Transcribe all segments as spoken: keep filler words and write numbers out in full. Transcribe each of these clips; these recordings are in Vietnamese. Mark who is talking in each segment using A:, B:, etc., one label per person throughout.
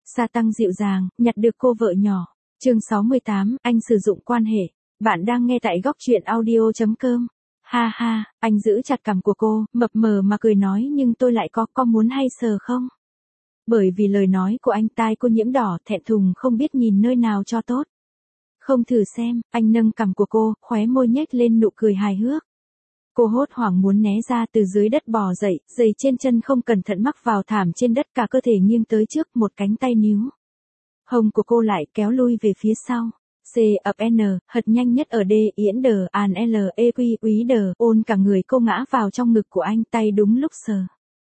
A: Sa tăng dịu dàng, nhặt được cô vợ nhỏ. Chương sáu mươi tám, anh sử dụng quan hệ. Bạn đang nghe tại góc truyện audio chấm com. Ha ha, anh giữ chặt cằm của cô, mập mờ mà cười nói nhưng tôi lại có, có muốn hay sờ không? Bởi vì lời nói của anh tai cô nhiễm đỏ, thẹn thùng không biết nhìn nơi nào cho tốt. Không thử xem, anh nâng cằm của cô, khóe môi nhếch lên nụ cười hài hước. Cô hốt hoảng muốn né ra từ dưới đất bò dậy, giày trên chân không cẩn thận mắc vào thảm trên đất, cả cơ thể nghiêng tới trước, một cánh tay níu hông của cô lại kéo lui về phía sau. C ập N, hật nhanh nhất ở D, yễn đờ, àn L, E quy, úy đờ, ôn cả người cô ngã vào trong ngực của anh, tay đúng lúc sờ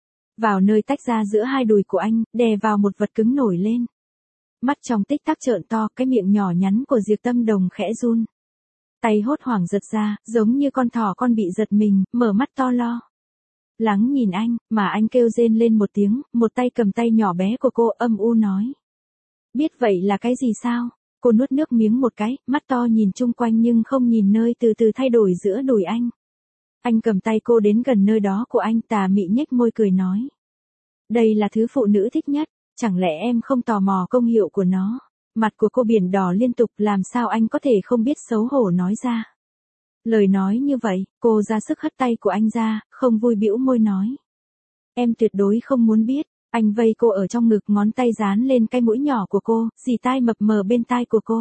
A: vào nơi tách ra giữa hai đùi của anh, đè vào một vật cứng nổi lên. Mắt trong tích tắc trợn to, cái miệng nhỏ nhắn của Diệp Tâm Đồng khẽ run. Tay hốt hoảng giật ra, giống như con thỏ con bị giật mình, mở mắt to lo lắng nhìn anh, mà anh kêu rên lên một tiếng, một tay cầm tay nhỏ bé của cô, âm u nói. Biết vậy là cái gì sao? Cô nuốt nước miếng một cái, mắt to nhìn chung quanh nhưng không nhìn nơi từ từ thay đổi giữa đùi anh. Anh cầm tay cô đến gần nơi đó của anh, tà mị nhếch môi cười nói. Đây là thứ phụ nữ thích nhất, chẳng lẽ em không tò mò công hiệu của nó? Mặt của cô biển đỏ liên tục, làm sao anh có thể không biết xấu hổ nói ra. Lời nói như vậy, cô ra sức hất tay của anh ra, không vui bĩu môi nói. Em tuyệt đối không muốn biết. Anh vây cô ở trong ngực, ngón tay dán lên cái mũi nhỏ của cô, dì tai mập mờ bên tai của cô.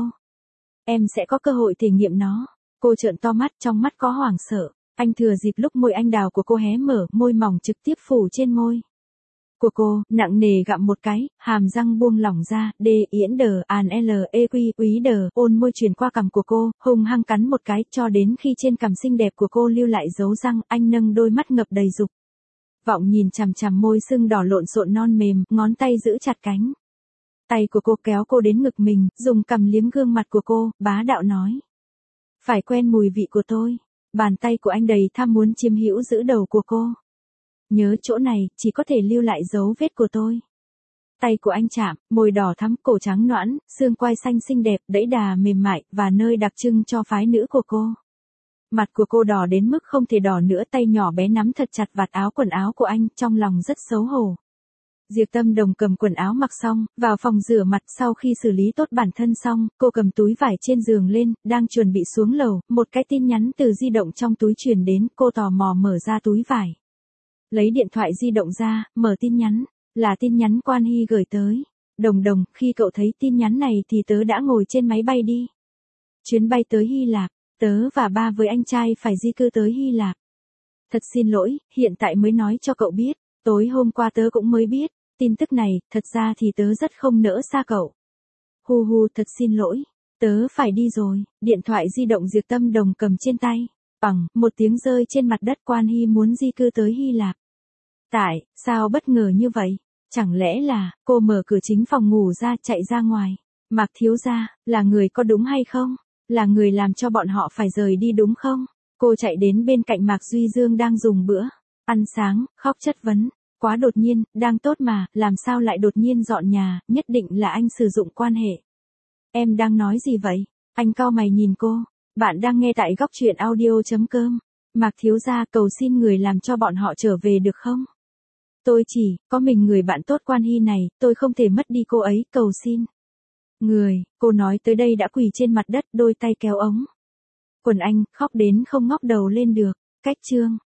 A: Em sẽ có cơ hội thể nghiệm nó. Cô trợn to mắt, trong mắt có hoảng sợ. Anh thừa dịp lúc môi anh đào của cô hé mở, môi mỏng trực tiếp phủ trên môi của cô, nặng nề gặm một cái, hàm răng buông lỏng ra, D, yễn đờ, àn L, E quy, úy đờ, ôn môi truyền qua cằm của cô, hung hăng cắn một cái, cho đến khi trên cằm xinh đẹp của cô lưu lại dấu răng, anh nâng đôi mắt ngập đầy dục vọng nhìn chằm chằm môi sưng đỏ lộn xộn non mềm, ngón tay giữ chặt cánh tay của cô, kéo cô đến ngực mình, dùng cằm liếm gương mặt của cô, bá đạo nói. Phải quen mùi vị của tôi. Bàn tay của anh đầy tham muốn chiếm hữu giữ đầu của cô. Nhớ chỗ này, chỉ có thể lưu lại dấu vết của tôi. Tay của anh chạm, môi đỏ thắm, cổ trắng nõn, xương quai xanh xinh đẹp, đẫy đà mềm mại, và nơi đặc trưng cho phái nữ của cô. Mặt của cô đỏ đến mức không thể đỏ nữa, tay nhỏ bé nắm thật chặt vạt áo quần áo của anh, trong lòng rất xấu hổ. Diệp Tâm Đồng cầm quần áo mặc xong, vào phòng rửa mặt, sau khi xử lý tốt bản thân xong, cô cầm túi vải trên giường lên, đang chuẩn bị xuống lầu, một cái tin nhắn từ di động trong túi truyền đến, cô tò mò mở ra túi vải. Lấy điện thoại di động ra, mở tin nhắn, là tin nhắn Quan Hy gửi tới. Đồng Đồng, khi cậu thấy tin nhắn này thì tớ đã ngồi trên máy bay đi. Chuyến bay tới Hy Lạp. Tớ và ba với anh trai phải di cư tới Hy Lạp. Thật xin lỗi, hiện tại mới nói cho cậu biết, tối hôm qua tớ cũng mới biết, tin tức này, thật ra thì tớ rất không nỡ xa cậu. Hu hu, thật xin lỗi, tớ phải đi rồi, điện thoại di động Diệp Tâm Đồng cầm trên tay, bằng, một tiếng rơi trên mặt đất. Quan Hy muốn di cư tới Hy Lạp. Tại, sao bất ngờ như vậy? Chẳng lẽ là, cô mở cửa chính phòng ngủ ra, chạy ra ngoài. Mạc thiếu gia, là người có đúng hay không? Là người làm cho bọn họ phải rời đi đúng không? Cô chạy đến bên cạnh Mạc Duy Dương đang dùng bữa ăn sáng, khóc chất vấn. Quá đột nhiên, đang tốt mà, làm sao lại đột nhiên dọn nhà, nhất định là anh sử dụng quan hệ. Em đang nói gì vậy? Anh cau mày nhìn cô. Bạn đang nghe tại góc truyện audio chấm com. Mạc thiếu gia, cầu xin người làm cho bọn họ trở về được không? Tôi chỉ, có mình người bạn tốt Quan Hy này, tôi không thể mất đi cô ấy, cầu xin. Người, cô nói tới đây đã quỳ trên mặt đất, đôi tay kéo ống quần anh, khóc đến không ngóc đầu lên được. Cách chương